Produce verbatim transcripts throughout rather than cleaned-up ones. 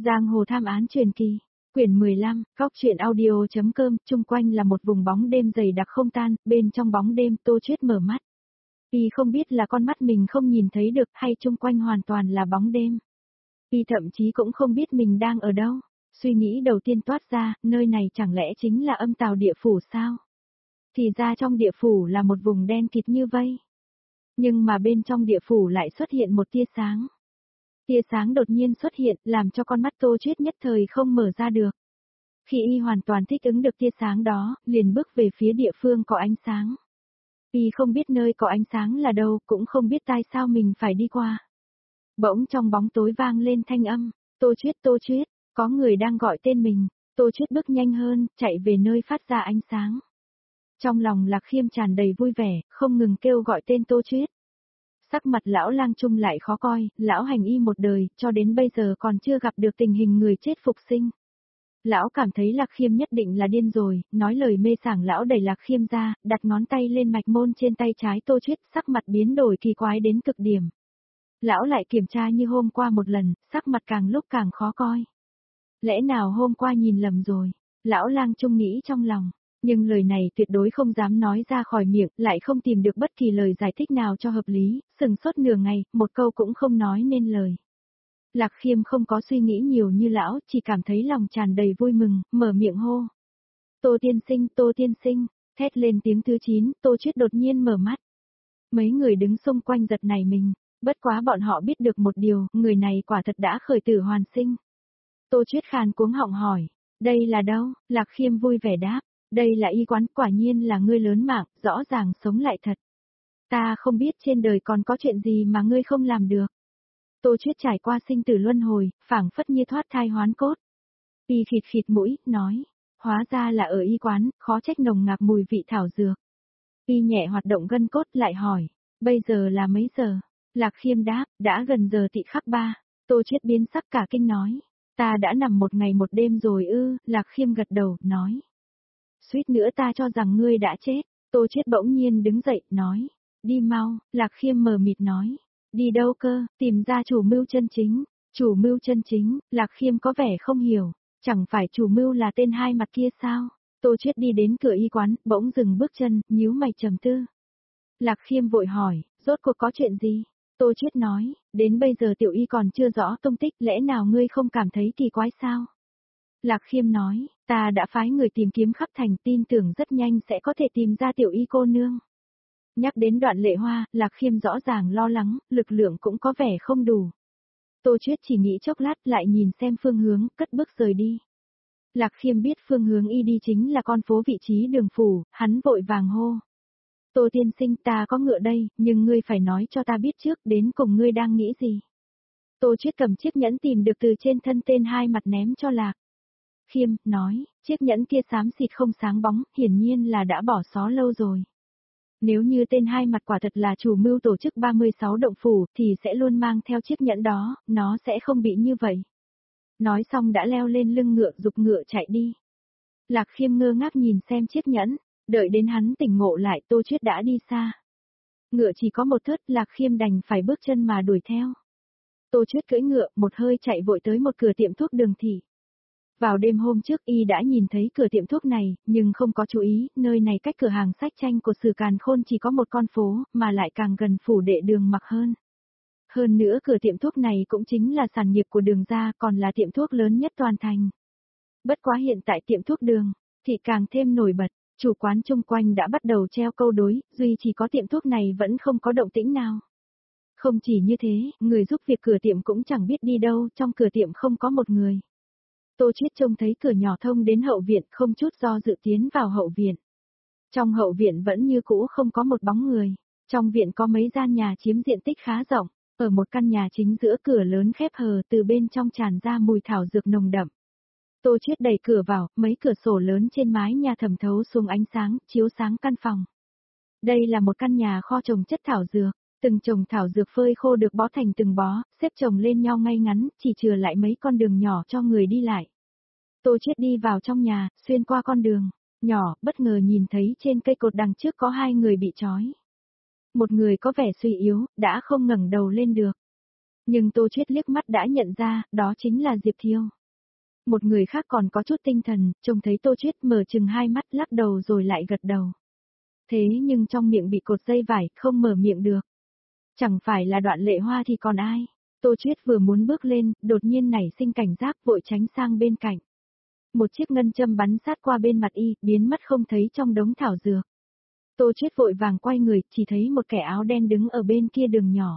Giang hồ tham án truyền kỳ, quyển mười lăm, góc truyện audio.com, chung quanh là một vùng bóng đêm dày đặc không tan, bên trong bóng đêm Tô Chuyết mở mắt. Y không biết là con mắt mình không nhìn thấy được hay chung quanh hoàn toàn là bóng đêm. Y thậm chí cũng không biết mình đang ở đâu. Suy nghĩ đầu tiên toát ra, nơi này chẳng lẽ chính là âm tào địa phủ sao? Thì ra trong địa phủ là một vùng đen kịt như vây. Nhưng mà bên trong địa phủ lại xuất hiện một tia sáng. Tia sáng đột nhiên xuất hiện, làm cho con mắt Tô Chuyết nhất thời không mở ra được. Khi y hoàn toàn thích ứng được tia sáng đó, liền bước về phía địa phương có ánh sáng. Y không biết nơi có ánh sáng là đâu, cũng không biết tại sao mình phải đi qua. Bỗng trong bóng tối vang lên thanh âm, Tô Chuyết, Tô Chuyết, có người đang gọi tên mình. Tô Chuyết bước nhanh hơn, chạy về nơi phát ra ánh sáng. Trong lòng Lạc Khiêm tràn đầy vui vẻ, không ngừng kêu gọi tên Tô Chuyết. Sắc mặt lão lang trung lại khó coi, lão hành y một đời, cho đến bây giờ còn chưa gặp được tình hình người chết phục sinh. Lão cảm thấy Lạc Khiêm nhất định là điên rồi, nói lời mê sảng lão đẩy Lạc Khiêm ra, đặt ngón tay lên mạch môn trên tay trái Tô Chuyết, sắc mặt biến đổi kỳ quái đến cực điểm. Lão lại kiểm tra như hôm qua một lần, sắc mặt càng lúc càng khó coi. Lẽ nào hôm qua nhìn lầm rồi, lão lang trung nghĩ trong lòng. Nhưng lời này tuyệt đối không dám nói ra khỏi miệng, lại không tìm được bất kỳ lời giải thích nào cho hợp lý, sừng sốt nửa ngày, một câu cũng không nói nên lời. Lạc Khiêm không có suy nghĩ nhiều như lão, chỉ cảm thấy lòng tràn đầy vui mừng, mở miệng hô. Tô tiên sinh, Tô tiên sinh, thét lên tiếng thứ chín, Tô Chuyết đột nhiên mở mắt. Mấy người đứng xung quanh giật nảy mình, bất quá bọn họ biết được một điều, người này quả thật đã khởi tử hoàn sinh. Tô Chuyết khàn cuống họng hỏi, đây là đâu? Lạc Khiêm vui vẻ đáp. Đây là y quán, quả nhiên là ngươi lớn mạng, rõ ràng sống lại thật. Ta không biết trên đời còn có chuyện gì mà ngươi không làm được. Tô Chuyết trải qua sinh tử luân hồi, phảng phất như thoát thai hoán cốt. Y khịt khịt mũi, nói, hóa ra là ở y quán, khó trách nồng nặc mùi vị thảo dược. Y nhẹ hoạt động gân cốt lại hỏi, bây giờ là mấy giờ? Lạc Khiêm đáp, đã gần giờ tị khắc ba. Tô Chuyết biến sắc cả kinh nói, ta đã nằm một ngày một đêm rồi ư, Lạc Khiêm gật đầu, nói. Suýt nữa ta cho rằng ngươi đã chết. Tô Chuyết bỗng nhiên đứng dậy, nói. Đi mau, Lạc Khiêm mờ mịt nói. Đi đâu cơ, tìm ra chủ mưu chân chính. Chủ mưu chân chính, Lạc Khiêm có vẻ không hiểu. Chẳng phải chủ mưu là tên hai mặt kia sao? Tô Chuyết đi đến cửa y quán, bỗng dừng bước chân, nhíu mày trầm tư. Lạc Khiêm vội hỏi, rốt cuộc có chuyện gì? Tô Chuyết nói, đến bây giờ tiểu y còn chưa rõ tung tích, lẽ nào ngươi không cảm thấy kỳ quái sao? Lạc Khiêm nói, ta đã phái người tìm kiếm khắp thành, tin tưởng rất nhanh sẽ có thể tìm ra tiểu y cô nương. Nhắc đến Đoạn Lệ Hoa, Lạc Khiêm rõ ràng lo lắng, lực lượng cũng có vẻ không đủ. Tô Chuyết chỉ nghĩ chốc lát lại nhìn xem phương hướng, cất bước rời đi. Lạc Khiêm biết phương hướng y đi chính là con phố vị trí đường phủ, hắn vội vàng hô. Tô tiên sinh, ta có ngựa đây, nhưng ngươi phải nói cho ta biết trước đến cùng ngươi đang nghĩ gì. Tô Chuyết cầm chiếc nhẫn tìm được từ trên thân tên hai mặt ném cho Lạc Khiêm, nói, chiếc nhẫn kia xám xịt không sáng bóng, hiển nhiên là đã bỏ xó lâu rồi. Nếu như tên hai mặt quả thật là chủ mưu tổ chức ba mươi sáu động phủ, thì sẽ luôn mang theo chiếc nhẫn đó, nó sẽ không bị như vậy. Nói xong đã leo lên lưng ngựa giục ngựa chạy đi. Lạc Khiêm ngơ ngác nhìn xem chiếc nhẫn, đợi đến hắn tỉnh ngộ lại Tô Chuyết đã đi xa. Ngựa chỉ có một thớt, Lạc Khiêm đành phải bước chân mà đuổi theo. Tô Chuyết cưỡi ngựa, một hơi chạy vội tới một cửa tiệm thuốc Đường Thị. Vào đêm hôm trước y đã nhìn thấy cửa tiệm thuốc này, nhưng không có chú ý, nơi này cách cửa hàng sách tranh của Sử Càn Khôn chỉ có một con phố, mà lại càng gần phủ đệ Đường Mặc hơn. Hơn nữa cửa tiệm thuốc này cũng chính là sản nghiệp của Đường gia, còn là tiệm thuốc lớn nhất toàn thành. Bất quá hiện tại tiệm thuốc Đường Thị càng thêm nổi bật, chủ quán chung quanh đã bắt đầu treo câu đối, duy chỉ có tiệm thuốc này vẫn không có động tĩnh nào. Không chỉ như thế, người giúp việc cửa tiệm cũng chẳng biết đi đâu, trong cửa tiệm không có một người. Tô Chuyết trông thấy cửa nhỏ thông đến hậu viện, không chút do dự tiến vào hậu viện. Trong hậu viện vẫn như cũ không có một bóng người. Trong viện có mấy gian nhà chiếm diện tích khá rộng, ở một căn nhà chính giữa cửa lớn khép hờ, từ bên trong tràn ra mùi thảo dược nồng đậm. Tô Chuyết đẩy cửa vào, mấy cửa sổ lớn trên mái nhà thẩm thấu xuống ánh sáng, chiếu sáng căn phòng. Đây là một căn nhà kho trồng chất thảo dược, từng chồng thảo dược phơi khô được bó thành từng bó, xếp chồng lên nhau ngay ngắn, chỉ chừa lại mấy con đường nhỏ cho người đi lại. Tô Chuyết đi vào trong nhà, xuyên qua con đường nhỏ, bất ngờ nhìn thấy trên cây cột đằng trước có hai người bị trói. Một người có vẻ suy yếu, đã không ngẩng đầu lên được. Nhưng Tô Chuyết liếc mắt đã nhận ra, đó chính là Diệp Thiêu. Một người khác còn có chút tinh thần, trông thấy Tô Chuyết mở chừng hai mắt lắc đầu rồi lại gật đầu. Thế nhưng trong miệng bị cột dây vải, không mở miệng được. Chẳng phải là Đoạn Lệ Hoa thì còn ai. Tô Chuyết vừa muốn bước lên, đột nhiên nảy sinh cảnh giác vội tránh sang bên cạnh. Một chiếc ngân châm bắn sát qua bên mặt y, biến mất không thấy trong đống thảo dược. Tô Chuyết vội vàng quay người, chỉ thấy một kẻ áo đen đứng ở bên kia đường nhỏ.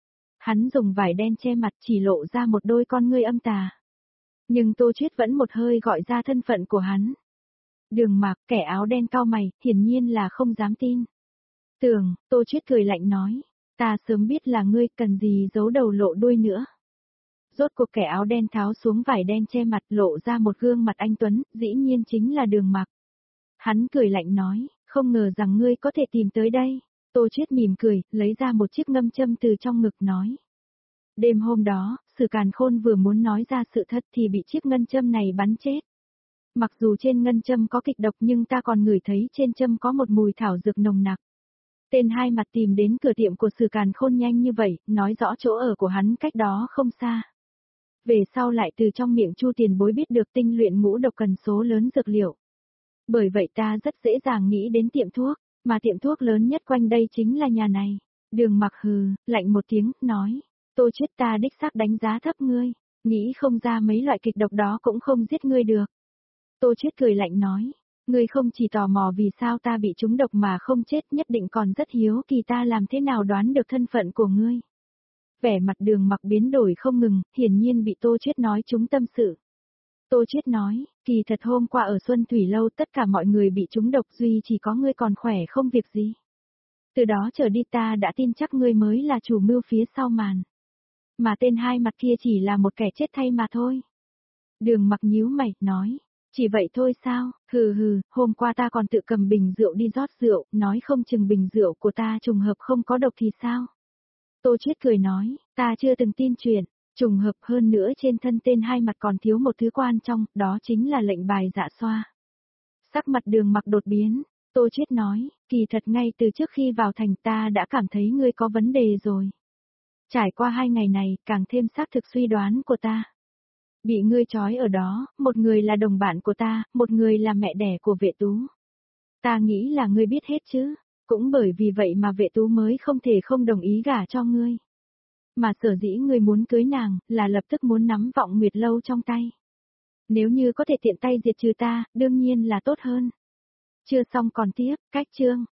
Hắn dùng vải đen che mặt chỉ lộ ra một đôi con ngươi âm tà. Nhưng Tô Chuyết vẫn một hơi gọi ra thân phận của hắn. Đường Mạc, kẻ áo đen cau mày, hiển nhiên là không dám tin. Tưởng, Tô Chuyết cười lạnh nói, ta sớm biết là ngươi, cần gì giấu đầu lộ đuôi nữa. Rốt cuộc kẻ áo đen tháo xuống vải đen che mặt lộ ra một gương mặt anh Tuấn, dĩ nhiên chính là Đường Mạc. Hắn cười lạnh nói, không ngờ rằng ngươi có thể tìm tới đây. Tô Chuyết mỉm cười, lấy ra một chiếc ngâm châm từ trong ngực nói. Đêm hôm đó, Sử Càn Khôn vừa muốn nói ra sự thật thì bị chiếc ngân châm này bắn chết. Mặc dù trên ngân châm có kịch độc nhưng ta còn ngửi thấy trên châm có một mùi thảo dược nồng nặc. Tên hai mặt tìm đến cửa tiệm của Sử Càn Khôn nhanh như vậy, nói rõ chỗ ở của hắn cách đó không xa. Về sau lại từ trong miệng Chu tiền bối biết được tinh luyện ngũ độc cần số lớn dược liệu. Bởi vậy ta rất dễ dàng nghĩ đến tiệm thuốc, mà tiệm thuốc lớn nhất quanh đây chính là nhà này. Đường Mặc hừ, lạnh một tiếng, nói, Tô Chuyết ta đích xác đánh giá thấp ngươi, nghĩ không ra mấy loại kịch độc đó cũng không giết ngươi được. Tô Chuyết cười lạnh nói, ngươi không chỉ tò mò vì sao ta bị trúng độc mà không chết, nhất định còn rất hiếu kỳ ta làm thế nào đoán được thân phận của ngươi. Vẻ mặt Đường Mặc biến đổi không ngừng, hiển nhiên bị Tô Chuyết nói trúng tâm sự. Tô Chuyết nói, kỳ thật hôm qua ở Xuân Thủy Lâu tất cả mọi người bị trúng độc duy chỉ có ngươi còn khỏe không việc gì. Từ đó trở đi ta đã tin chắc ngươi mới là chủ mưu phía sau màn. Mà tên hai mặt kia chỉ là một kẻ chết thay mà thôi. Đường Mặc nhíu mày, nói, chỉ vậy thôi sao, hừ hừ, hôm qua ta còn tự cầm bình rượu đi rót rượu, nói không chừng bình rượu của ta trùng hợp không có độc thì sao. Tô Chuyết cười nói, ta chưa từng tin chuyện, trùng hợp hơn nữa trên thân tên hai mặt còn thiếu một thứ quan trọng, đó chính là lệnh bài dạ xoa. Sắc mặt Đường Mặc đột biến, Tô Chuyết nói, kỳ thật ngay từ trước khi vào thành ta đã cảm thấy ngươi có vấn đề rồi. Trải qua hai ngày này, càng thêm xác thực suy đoán của ta. Bị ngươi trói ở đó, một người là đồng bạn của ta, một người là mẹ đẻ của Vệ Tú. Ta nghĩ là ngươi biết hết chứ, cũng bởi vì vậy mà Vệ Tú mới không thể không đồng ý gả cho ngươi. Mà sở dĩ ngươi muốn cưới nàng, là lập tức muốn nắm Vọng Nguyệt Lâu trong tay. Nếu như có thể tiện tay diệt trừ ta, đương nhiên là tốt hơn. Chưa xong còn tiếp, cách chương.